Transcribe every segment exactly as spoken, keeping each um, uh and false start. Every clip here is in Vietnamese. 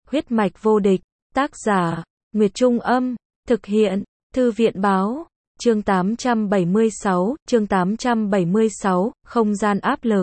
Huyết mạch vô địch, tác giả, Nguyệt Trung Âm, thực hiện, Thư viện Báo, chương tám trăm bảy mươi sáu, chương tám trăm bảy mươi sáu, không gian áp lực.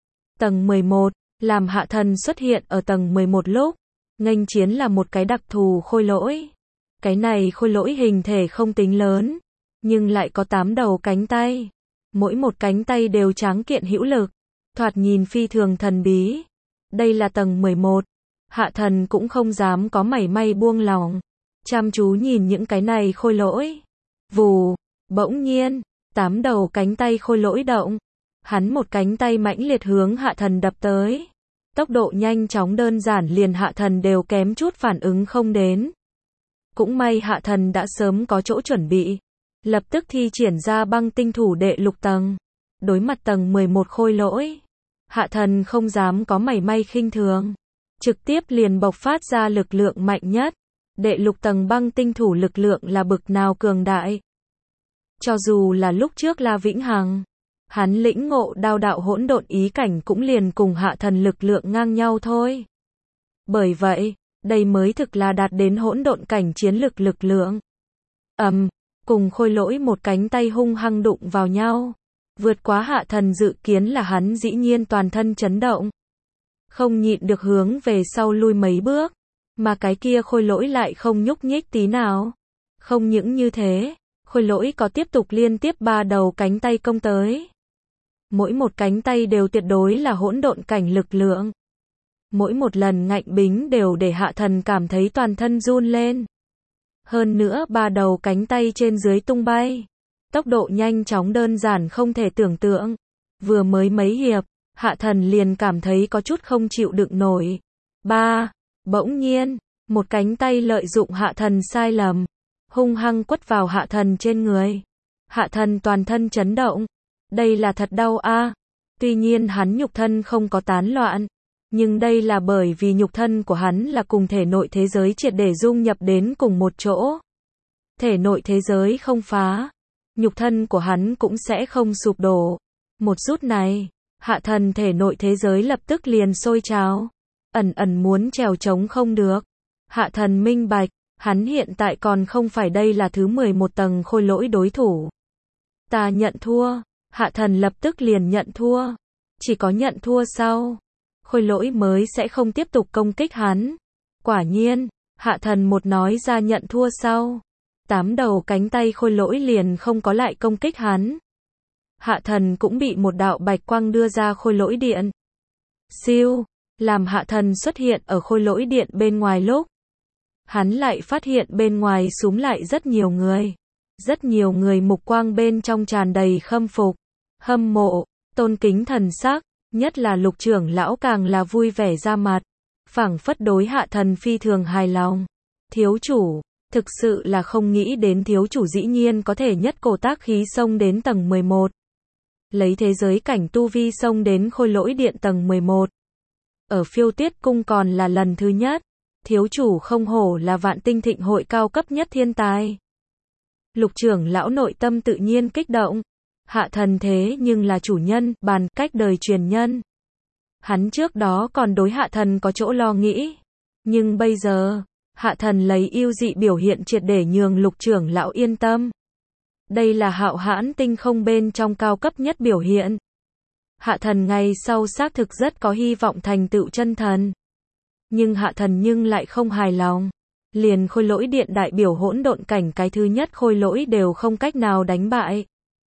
Tầng mười một, làm Hạ Thần xuất hiện ở tầng mười một lúc, nghênh chiến là một cái đặc thù khôi lỗi. Cái này khôi lỗi hình thể không tính lớn, nhưng lại có tám đầu cánh tay. Mỗi một cánh tay đều tráng kiện hữu lực, thoạt nhìn phi thường thần bí. Đây là tầng mười một, Hạ Thần cũng không dám có mảy may buông lòng, chăm chú nhìn những cái này khôi lỗi. Vù, bỗng nhiên, tám đầu cánh tay khôi lỗi động, hắn một cánh tay mãnh liệt hướng Hạ Thần đập tới. Tốc độ nhanh chóng đơn giản liền Hạ Thần đều kém chút phản ứng không đến. Cũng may Hạ Thần đã sớm có chỗ chuẩn bị, lập tức thi triển ra băng tinh thủ đệ lục tầng. Đối mặt tầng mười một khôi lỗi, Hạ Thần không dám có mảy may khinh thường, trực tiếp liền bộc phát ra lực lượng mạnh nhất. Đệ lục tầng băng tinh thủ lực lượng là bực nào cường đại. Cho dù là lúc trước La Vĩnh Hằng, hắn lĩnh ngộ đao đạo hỗn độn ý cảnh cũng liền cùng Hạ Thần lực lượng ngang nhau thôi. Bởi vậy, đây mới thực là đạt đến hỗn độn cảnh chiến lực lực lượng. Ầm, um, cùng khôi lỗi một cánh tay hung hăng đụng vào nhau. Vượt quá Hạ Thần dự kiến là hắn dĩ nhiên toàn thân chấn động, không nhịn được hướng về sau lui mấy bước, mà cái kia khôi lỗi lại không nhúc nhích tí nào. Không những như thế, khôi lỗi có tiếp tục liên tiếp ba đầu cánh tay công tới. Mỗi một cánh tay đều tuyệt đối là hỗn độn cảnh lực lượng. Mỗi một lần ngạnh bính đều để Hạ Thần cảm thấy toàn thân run lên. Hơn nữa ba đầu cánh tay trên dưới tung bay. Tốc độ nhanh chóng đơn giản không thể tưởng tượng. Vừa mới mấy hiệp, Hạ Thần liền cảm thấy có chút không chịu đựng nổi. Ba, bỗng nhiên, một cánh tay lợi dụng Hạ Thần sai lầm, hung hăng quất vào Hạ Thần trên người. Hạ Thần toàn thân chấn động. Đây là thật đau a. À. Tuy nhiên hắn nhục thân không có tán loạn, nhưng đây là bởi vì nhục thân của hắn là cùng thể nội thế giới triệt để dung nhập đến cùng một chỗ. Thể nội thế giới không phá, nhục thân của hắn cũng sẽ không sụp đổ. Một rút này, Hạ Thần thể nội thế giới lập tức liền sôi trào, ẩn ẩn muốn trèo trống không được. Hạ Thần minh bạch, hắn hiện tại còn không phải đây là thứ mười một tầng khôi lỗi đối thủ. Ta nhận thua. Hạ Thần lập tức liền nhận thua. Chỉ có nhận thua sau, khôi lỗi mới sẽ không tiếp tục công kích hắn. Quả nhiên, Hạ Thần một nói ra nhận thua sau, tám đầu cánh tay khôi lỗi liền không có lại công kích hắn. Hạ Thần cũng bị một đạo bạch quang đưa ra khôi lỗi điện. Siêu, làm Hạ Thần xuất hiện ở khôi lỗi điện bên ngoài lúc, hắn lại phát hiện bên ngoài súm lại rất nhiều người. Rất nhiều người mục quang bên trong tràn đầy khâm phục, hâm mộ, tôn kính thần sắc, nhất là Lục trưởng lão càng là vui vẻ ra mặt, phảng phất đối Hạ Thần phi thường hài lòng. Thiếu chủ, thực sự là không nghĩ đến thiếu chủ dĩ nhiên có thể nhất cổ tác khí xông đến tầng mười một. Lấy thế giới cảnh tu vi xông đến khôi lỗi điện tầng mười một. Ở Phiêu Tuyết cung còn là lần thứ nhất, thiếu chủ không hổ là Vạn Tinh Thịnh hội cao cấp nhất thiên tài. Lục trưởng lão nội tâm tự nhiên kích động. Hạ Thần thế nhưng là chủ nhân, bàn cách đời truyền nhân. Hắn trước đó còn đối Hạ Thần có chỗ lo nghĩ. Nhưng bây giờ, Hạ Thần lấy yêu dị biểu hiện triệt để nhường Lục trưởng lão yên tâm. Đây là hạo hãn tinh không bên trong cao cấp nhất biểu hiện. Hạ Thần ngày sau xác thực rất có hy vọng thành tựu chân thần. Nhưng Hạ Thần nhưng lại không hài lòng. Liền khôi lỗi điện đại biểu hỗn độn cảnh cái thứ nhất khôi lỗi đều không cách nào đánh bại.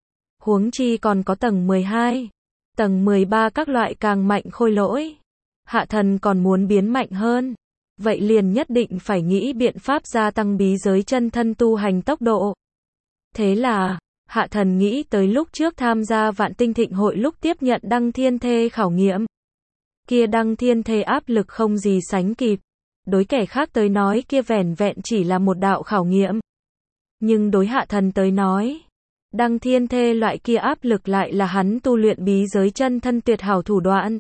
Huống chi còn có tầng mười hai, tầng mười ba các loại càng mạnh khôi lỗi. Hạ Thần còn muốn biến mạnh hơn. Vậy liền nhất định phải nghĩ biện pháp gia tăng bí giới chân thân tu hành tốc độ. Thế là, Hạ Thần nghĩ tới lúc trước tham gia Vạn Tinh Thịnh hội lúc tiếp nhận đăng thiên thê khảo nghiệm. Kia đăng thiên thê áp lực không gì sánh kịp. Đối kẻ khác tới nói kia vẻn vẹn chỉ là một đạo khảo nghiệm. Nhưng đối Hạ Thần tới nói, đăng thiên thê loại kia áp lực lại là hắn tu luyện bí giới chân thân tuyệt hảo thủ đoạn.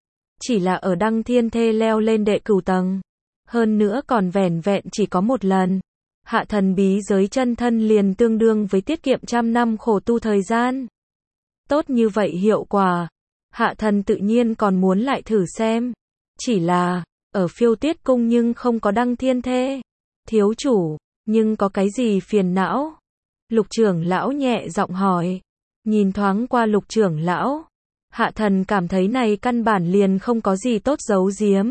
Chỉ là ở đăng thiên thê leo lên đệ cửu tầng. Hơn nữa còn vẻn vẹn chỉ có một lần. Hạ Thần bí giới chân thân liền tương đương với tiết kiệm trăm năm khổ tu thời gian. Tốt như vậy hiệu quả, Hạ Thần tự nhiên còn muốn lại thử xem. Chỉ là, ở Phiêu Tuyết Cung nhưng không có Đăng Thiên Thê. Thiếu chủ, nhưng có cái gì phiền não? Lục trưởng lão nhẹ giọng hỏi. Nhìn thoáng qua lục trưởng lão, Hạ Thần cảm thấy này căn bản liền không có gì tốt giấu giếm.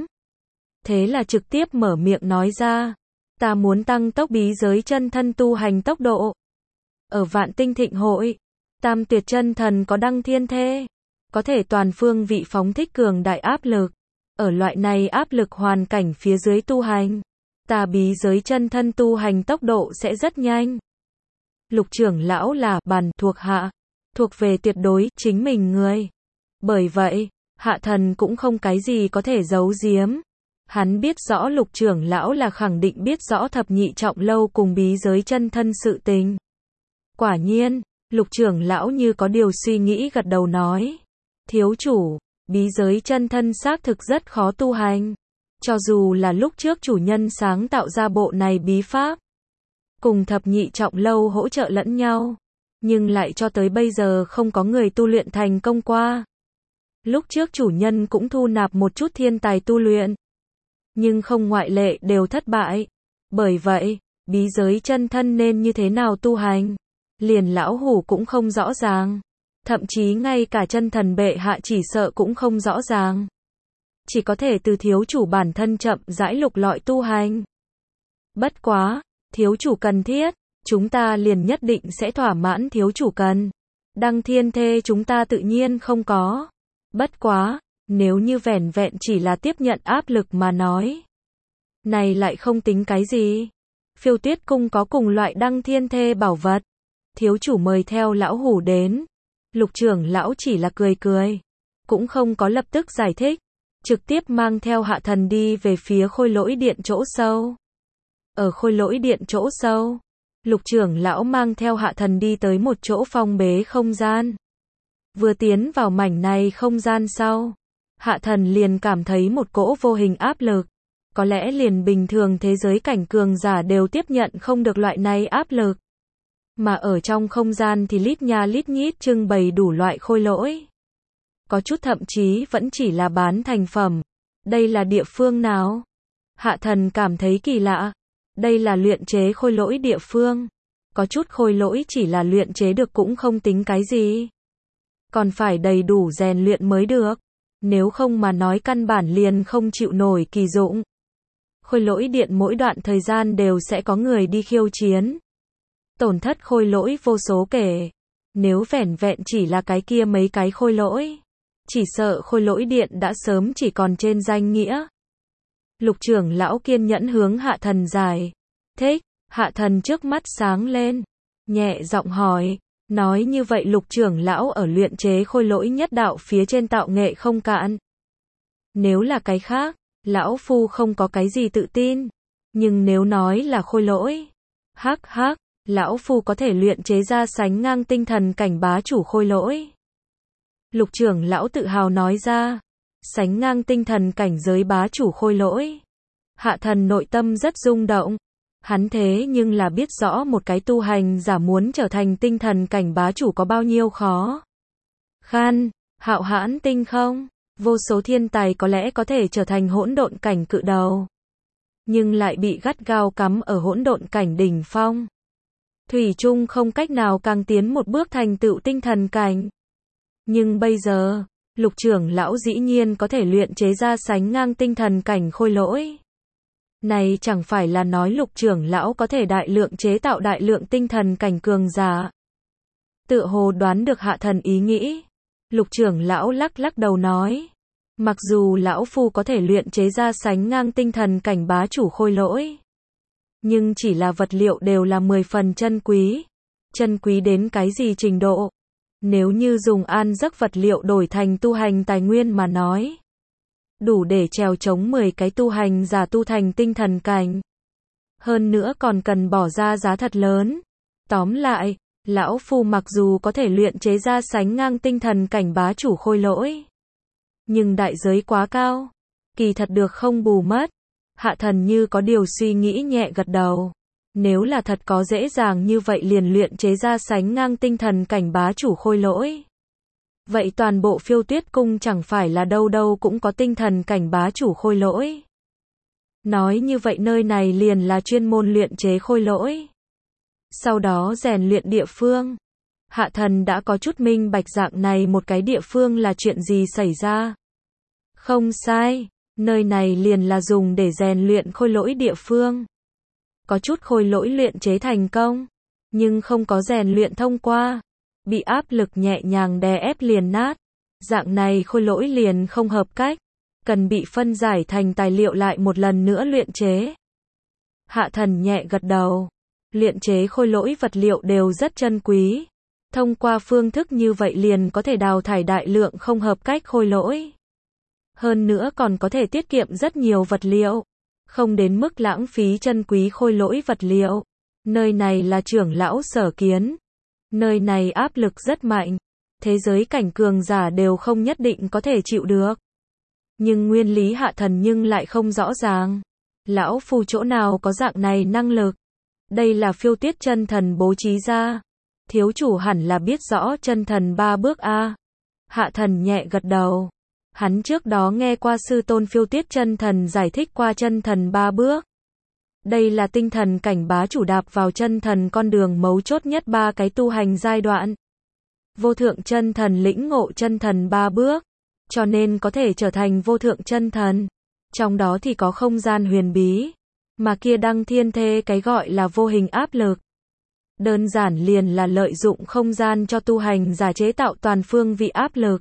Thế là trực tiếp mở miệng nói ra. Ta muốn tăng tốc bí giới chân thân tu hành tốc độ. Ở Vạn Tinh Thịnh Hội, Tam Tuyệt chân thần có Đăng Thiên Thê, có thể toàn phương vị phóng thích cường đại áp lực. Ở loại này áp lực hoàn cảnh phía dưới tu hành, ta bí giới chân thân tu hành tốc độ sẽ rất nhanh. Lục trưởng lão là bàn thuộc hạ, thuộc về tuyệt đối chính mình người. Bởi vậy, Hạ Thần cũng không cái gì có thể giấu giếm. Hắn biết rõ lục trưởng lão là khẳng định biết rõ thập nhị trọng lâu cùng bí giới chân thân sự tình. Quả nhiên, lục trưởng lão như có điều suy nghĩ gật đầu nói. Thiếu chủ, bí giới chân thân xác thực rất khó tu hành. Cho dù là lúc trước chủ nhân sáng tạo ra bộ này bí pháp, cùng thập nhị trọng lâu hỗ trợ lẫn nhau, nhưng lại cho tới bây giờ không có người tu luyện thành công qua. Lúc trước chủ nhân cũng thu nạp một chút thiên tài tu luyện, nhưng không ngoại lệ đều thất bại. Bởi vậy, bí giới chân thân nên như thế nào tu hành, liền lão hủ cũng không rõ ràng. Thậm chí ngay cả chân thần bệ hạ chỉ sợ cũng không rõ ràng. Chỉ có thể từ thiếu chủ bản thân chậm rãi lục lọi tu hành. Bất quá, thiếu chủ cần thiết, chúng ta liền nhất định sẽ thỏa mãn thiếu chủ cần. Đăng Thiên Thê chúng ta tự nhiên không có. Bất quá, nếu như vẻn vẹn chỉ là tiếp nhận áp lực mà nói, này lại không tính cái gì. Phiêu Tuyết Cung có cùng loại Đăng Thiên Thê bảo vật. Thiếu chủ mời theo lão hủ đến. Lục trưởng lão chỉ là cười cười, cũng không có lập tức giải thích, trực tiếp mang theo Hạ Thần đi về phía Khôi Lỗi Điện chỗ sâu. Ở Khôi Lỗi Điện chỗ sâu, lục trưởng lão mang theo Hạ Thần đi tới một chỗ phong bế không gian. Vừa tiến vào mảnh này không gian sau, Hạ Thần liền cảm thấy một cỗ vô hình áp lực. Có lẽ liền bình thường thế giới cảnh cường giả đều tiếp nhận không được loại này áp lực. Mà ở trong không gian thì lít nha lít nhít trưng bày đủ loại khôi lỗi. Có chút thậm chí vẫn chỉ là bán thành phẩm. Đây là địa phương nào? Hạ Thần cảm thấy kỳ lạ. Đây là luyện chế khôi lỗi địa phương. Có chút khôi lỗi chỉ là luyện chế được cũng không tính cái gì. Còn phải đầy đủ rèn luyện mới được. Nếu không mà nói căn bản liền không chịu nổi kỳ dụng. Khôi lỗi điện mỗi đoạn thời gian đều sẽ có người đi khiêu chiến. Tổn thất khôi lỗi vô số kể. Nếu vẻn vẹn chỉ là cái kia mấy cái khôi lỗi, chỉ sợ khôi lỗi điện đã sớm chỉ còn trên danh nghĩa. Lục trưởng lão kiên nhẫn hướng Hạ Thần giải thích. Hạ Thần trước mắt sáng lên, nhẹ giọng hỏi. Nói như vậy lục trưởng lão ở luyện chế khôi lỗi nhất đạo phía trên tạo nghệ không cạn. Nếu là cái khác, lão phu không có cái gì tự tin. Nhưng nếu nói là khôi lỗi, hắc hắc, lão phu có thể luyện chế ra sánh ngang tinh thần cảnh bá chủ khôi lỗi. Lục trưởng lão tự hào nói ra. Sánh ngang tinh thần cảnh giới bá chủ khôi lỗi. Hạ Thần nội tâm rất rung động. Hắn thế nhưng là biết rõ một cái tu hành giả muốn trở thành tinh thần cảnh bá chủ có bao nhiêu khó khăn. Hạo hãn tinh không, vô số thiên tài có lẽ có thể trở thành hỗn độn cảnh cự đầu, nhưng lại bị gắt gao cắm ở hỗn độn cảnh đỉnh phong. Thủy chung không cách nào càng tiến một bước thành tựu tinh thần cảnh. Nhưng bây giờ, lục trưởng lão dĩ nhiên có thể luyện chế ra sánh ngang tinh thần cảnh khôi lỗi. Này chẳng phải là nói lục trưởng lão có thể đại lượng chế tạo đại lượng tinh thần cảnh cường giả. Tựa hồ đoán được Hạ Thần ý nghĩ. Lục trưởng lão lắc lắc đầu nói. Mặc dù lão phu có thể luyện chế ra sánh ngang tinh thần cảnh bá chủ khôi lỗi, nhưng chỉ là vật liệu đều là mười phần chân quý. Chân quý đến cái gì trình độ? Nếu như dùng an giấc vật liệu đổi thành tu hành tài nguyên mà nói, đủ để trèo chống mười cái tu hành giả tu thành tinh thần cảnh. Hơn nữa còn cần bỏ ra giá thật lớn. Tóm lại, lão phu mặc dù có thể luyện chế ra sánh ngang tinh thần cảnh bá chủ khôi lỗi, nhưng đại giới quá cao. Kỳ thật được không bù mất. Hạ Thần như có điều suy nghĩ nhẹ gật đầu. Nếu là thật có dễ dàng như vậy liền luyện chế ra sánh ngang tinh thần cảnh bá chủ khôi lỗi, vậy toàn bộ Phiêu Tuyết Cung chẳng phải là đâu đâu cũng có tinh thần cảnh bá chủ khôi lỗi. Nói như vậy nơi này liền là chuyên môn luyện chế khôi lỗi. Sau đó rèn luyện địa phương. Hạ thần đã có chút minh bạch dạng này một cái địa phương là chuyện gì xảy ra. Không sai, nơi này liền là dùng để rèn luyện khôi lỗi địa phương. Có chút khôi lỗi luyện chế thành công, nhưng không có rèn luyện thông qua, bị áp lực nhẹ nhàng đè ép liền nát. Dạng này khôi lỗi liền không hợp cách, cần bị phân giải thành tài liệu lại một lần nữa luyện chế. Hạ thần nhẹ gật đầu. Luyện chế khôi lỗi vật liệu đều rất chân quý. Thông qua phương thức như vậy liền có thể đào thải đại lượng không hợp cách khôi lỗi. Hơn nữa còn có thể tiết kiệm rất nhiều vật liệu. Không đến mức lãng phí chân quý khôi lỗi vật liệu. Nơi này là trưởng lão sở kiến. Nơi này áp lực rất mạnh. Thế giới cảnh cường giả đều không nhất định có thể chịu được. Nhưng nguyên lý hạ thần nhưng lại không rõ ràng. Lão phu chỗ nào có dạng này năng lực. Đây là phiêu tuyết chân thần bố trí ra. Thiếu chủ hẳn là biết rõ chân thần ba bước a. Hạ thần nhẹ gật đầu. Hắn trước đó nghe qua sư tôn phiêu tuyết chân thần giải thích qua chân thần ba bước. Đây là tinh thần cảnh bá chủ đạp vào chân thần con đường mấu chốt nhất ba cái tu hành giai đoạn. Vô thượng chân thần lĩnh ngộ chân thần ba bước, cho nên có thể trở thành vô thượng chân thần. Trong đó thì có không gian huyền bí, mà kia đăng thiên thê cái gọi là vô hình áp lực. Đơn giản liền là lợi dụng không gian cho tu hành giả chế tạo toàn phương vị áp lực.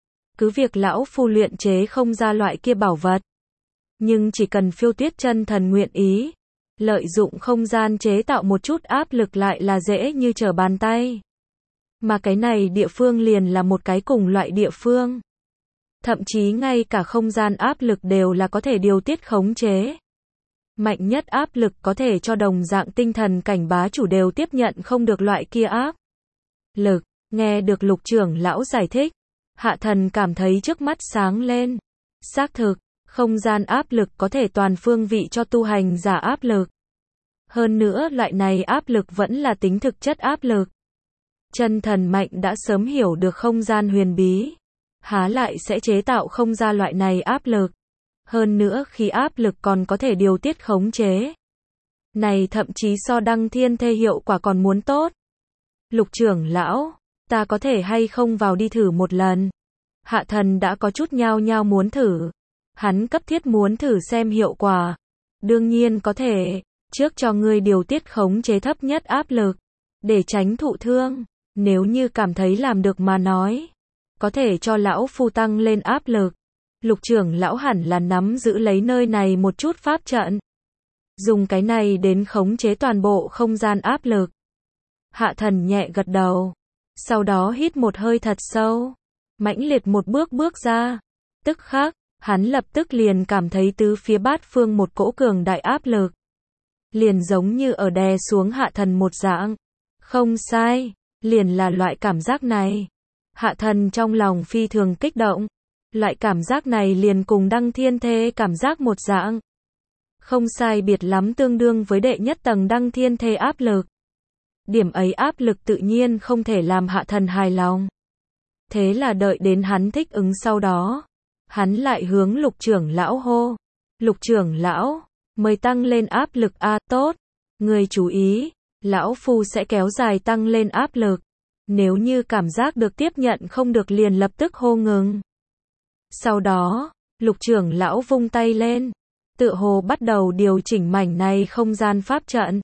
Cứ việc lão phu luyện chế không ra loại kia bảo vật, nhưng chỉ cần phiêu tuyết chân thần nguyện ý, lợi dụng không gian chế tạo một chút áp lực lại là dễ như trở bàn tay. Mà cái này địa phương liền là một cái cùng loại địa phương. Thậm chí ngay cả không gian áp lực đều là có thể điều tiết khống chế. Mạnh nhất áp lực có thể cho đồng dạng tinh thần cảnh bá chủ đều tiếp nhận không được loại kia áp lực. Nghe được lục trưởng lão giải thích, hạ thần cảm thấy trước mắt sáng lên. Xác thực, không gian áp lực có thể toàn phương vị cho tu hành giả áp lực. Hơn nữa loại này áp lực vẫn là tính thực chất áp lực. Chân thần mạnh đã sớm hiểu được không gian huyền bí, há lại sẽ chế tạo không ra loại này áp lực. Hơn nữa khi áp lực còn có thể điều tiết khống chế. Này thậm chí so đăng thiên thê hiệu quả còn muốn tốt. Lục trưởng lão, ta có thể hay không vào đi thử một lần? Hạ thần đã có chút nhao nhao muốn thử. Hắn cấp thiết muốn thử xem hiệu quả. Đương nhiên có thể, trước cho ngươi điều tiết khống chế thấp nhất áp lực, để tránh thụ thương. Nếu như cảm thấy làm được mà nói, có thể cho lão phu tăng lên áp lực. Lục trưởng lão hẳn là nắm giữ lấy nơi này một chút pháp trận. Dùng cái này đến khống chế toàn bộ không gian áp lực. Hạ thần nhẹ gật đầu. Sau đó hít một hơi thật sâu. Mãnh liệt một bước bước ra. Tức khắc, hắn lập tức liền cảm thấy tứ phía bát phương một cỗ cường đại áp lực. Liền giống như ở đè xuống hạ thần một dạng. Không sai, liền là loại cảm giác này. Hạ thần trong lòng phi thường kích động. Loại cảm giác này liền cùng đăng thiên thê cảm giác một dạng. Không sai biệt lắm tương đương với đệ nhất tầng đăng thiên thê áp lực. Điểm ấy áp lực tự nhiên không thể làm hạ thần hài lòng. Thế là đợi đến hắn thích ứng sau đó. Hắn lại hướng lục trưởng lão hô. Lục trưởng lão, mời tăng lên áp lực a tốt. Người chú ý, lão phu sẽ kéo dài tăng lên áp lực. Nếu như cảm giác được tiếp nhận không được liền lập tức hô ngừng. Sau đó, lục trưởng lão vung tay lên. Tựa hồ bắt đầu điều chỉnh mảnh này không gian pháp trận.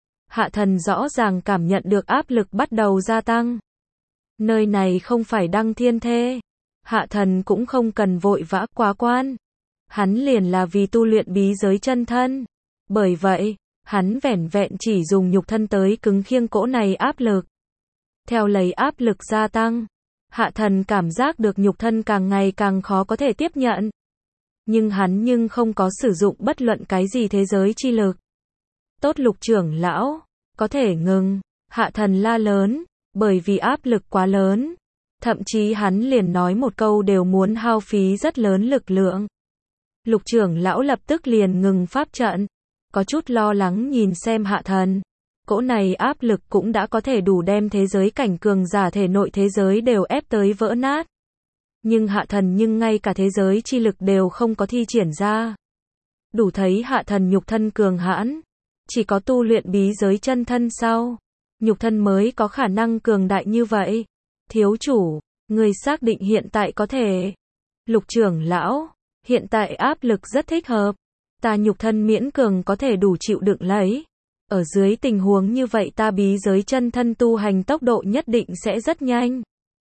Hạ thần rõ ràng cảm nhận được áp lực bắt đầu gia tăng. Nơi này không phải đăng thiên thê. Hạ thần cũng không cần vội vã quá quan. Hắn liền là vì tu luyện bí giới chân thân. Bởi vậy, hắn vẻn vẹn chỉ dùng nhục thân tới cứng khiêng cỗ này áp lực. Theo lấy áp lực gia tăng, hạ thần cảm giác được nhục thân càng ngày càng khó có thể tiếp nhận. Nhưng hắn nhưng không có sử dụng bất luận cái gì thế giới chi lực. Tốt lục trưởng lão, có thể ngừng, hạ thần la lớn, bởi vì áp lực quá lớn. Thậm chí hắn liền nói một câu đều muốn hao phí rất lớn lực lượng. Lục trưởng lão lập tức liền ngừng pháp trận, có chút lo lắng nhìn xem hạ thần. Cỗ này áp lực cũng đã có thể đủ đem thế giới cảnh cường giả thể nội thế giới đều ép tới vỡ nát. Nhưng hạ thần nhưng ngay cả thế giới chi lực đều không có thi triển ra. đủ thấy hạ thần nhục thân cường hãn. Chỉ có tu luyện bí giới chân thân sau, nhục thân mới có khả năng cường đại như vậy. Thiếu chủ, người xác định hiện tại có thể. Lục trưởng lão, hiện tại áp lực rất thích hợp. Ta nhục thân miễn cường có thể đủ chịu đựng lấy. Ở dưới tình huống như vậy ta bí giới chân thân tu hành tốc độ nhất định sẽ rất nhanh.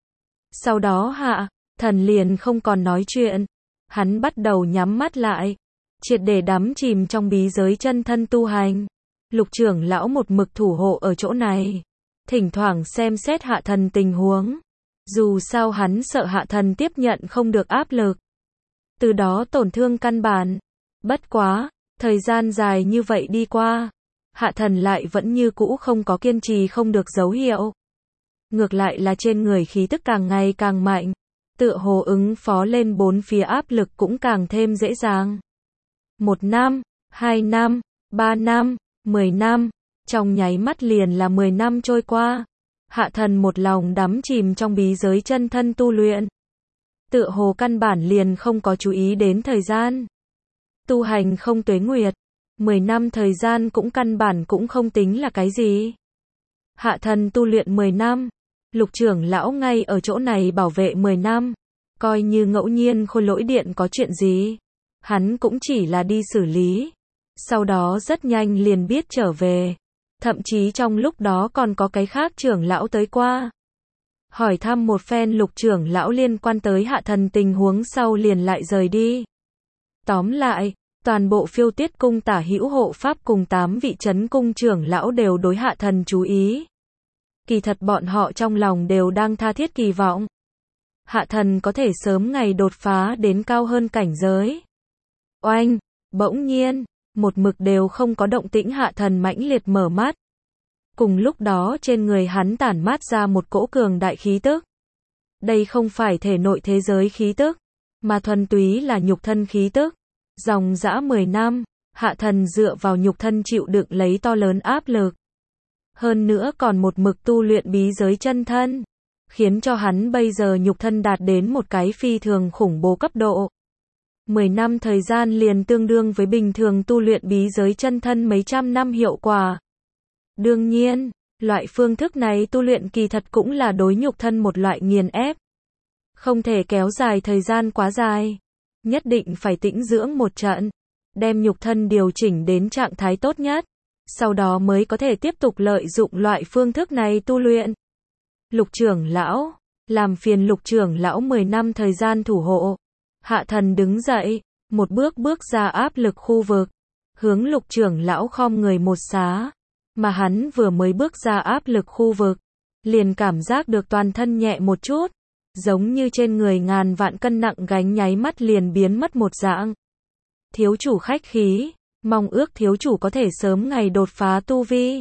Sau đó hạ thần liền không còn nói chuyện. Hắn bắt đầu nhắm mắt lại, triệt để đắm chìm trong bí giới chân thân tu hành. Lục trưởng lão một mực thủ hộ ở chỗ này, thỉnh thoảng xem xét hạ thần tình huống. Dù sao hắn sợ hạ thần tiếp nhận không được áp lực, từ đó tổn thương căn bản. Bất quá, thời gian dài như vậy đi qua, hạ thần lại vẫn như cũ không có kiên trì không được dấu hiệu. Ngược lại là trên người khí tức càng ngày càng mạnh, tựa hồ ứng phó lên bốn phía áp lực cũng càng thêm dễ dàng. Một năm, hai năm, ba năm, mười năm, trong nháy mắt liền là mười năm trôi qua. Hạ thần một lòng đắm chìm trong bí giới chân thân tu luyện, tựa hồ căn bản liền không có chú ý đến thời gian. Tu hành không tuế nguyệt, mười năm thời gian cũng căn bản cũng không tính là cái gì. Hạ thần tu luyện mười năm, lục trưởng lão ngay ở chỗ này bảo vệ mười năm, coi như ngẫu nhiên khôi lỗi điện có chuyện gì, hắn cũng chỉ là đi xử lý, sau đó rất nhanh liền biết trở về. Thậm chí trong lúc đó còn có cái khác trưởng lão tới qua, hỏi thăm một phen lục trưởng lão liên quan tới hạ thần tình huống sau liền lại rời đi. Tóm lại, toàn bộ Phiêu Tiết cung tả hữu hộ pháp cùng tám vị trấn cung trưởng lão đều đối hạ thần chú ý. Kỳ thật bọn họ trong lòng đều đang tha thiết kỳ vọng hạ thần có thể sớm ngày đột phá đến cao hơn cảnh giới. Oanh, bỗng nhiên, một mực đều không có động tĩnh hạ thần mãnh liệt mở mắt. Cùng lúc đó trên người hắn tản mát ra một cỗ cường đại khí tức. Đây không phải thể nội thế giới khí tức, mà thuần túy là nhục thân khí tức. Dòng dã mười năm, hạ thần dựa vào nhục thân chịu đựng lấy to lớn áp lực. Hơn nữa còn một mực tu luyện bí giới chân thân, khiến cho hắn bây giờ nhục thân đạt đến một cái phi thường khủng bố cấp độ. mười năm thời gian liền tương đương với bình thường tu luyện bí giới chân thân mấy trăm năm hiệu quả. Đương nhiên, loại phương thức này tu luyện kỳ thật cũng là đối nhục thân một loại nghiền ép. Không thể kéo dài thời gian quá dài. Nhất định phải tĩnh dưỡng một trận, đem nhục thân điều chỉnh đến trạng thái tốt nhất. Sau đó mới có thể tiếp tục lợi dụng loại phương thức này tu luyện. Lục trưởng lão, làm phiền lục trưởng lão mười năm thời gian thủ hộ. Hạ thần đứng dậy, một bước bước ra áp lực khu vực, hướng lục trưởng lão khom người một xá. Mà hắn vừa mới bước ra áp lực khu vực, liền cảm giác được toàn thân nhẹ một chút, giống như trên người ngàn vạn cân nặng gánh nháy mắt liền biến mất một dạng. Thiếu chủ khách khí, mong ước thiếu chủ có thể sớm ngày đột phá tu vi.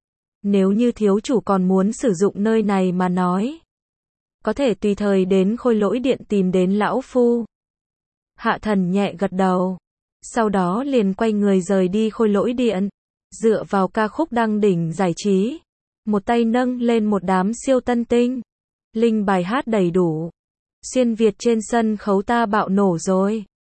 Nếu như thiếu chủ còn muốn sử dụng nơi này mà nói, có thể tùy thời đến khôi lỗi điện tìm đến lão phu. Hạ thần nhẹ gật đầu, sau đó liền quay người rời đi khôi lỗi điện, dựa vào ca khúc đăng đỉnh giải trí, một tay nâng lên một đám siêu tân tinh, linh bài hát đầy đủ. Xuyên Việt trên sân khấu ta bạo nổ rồi.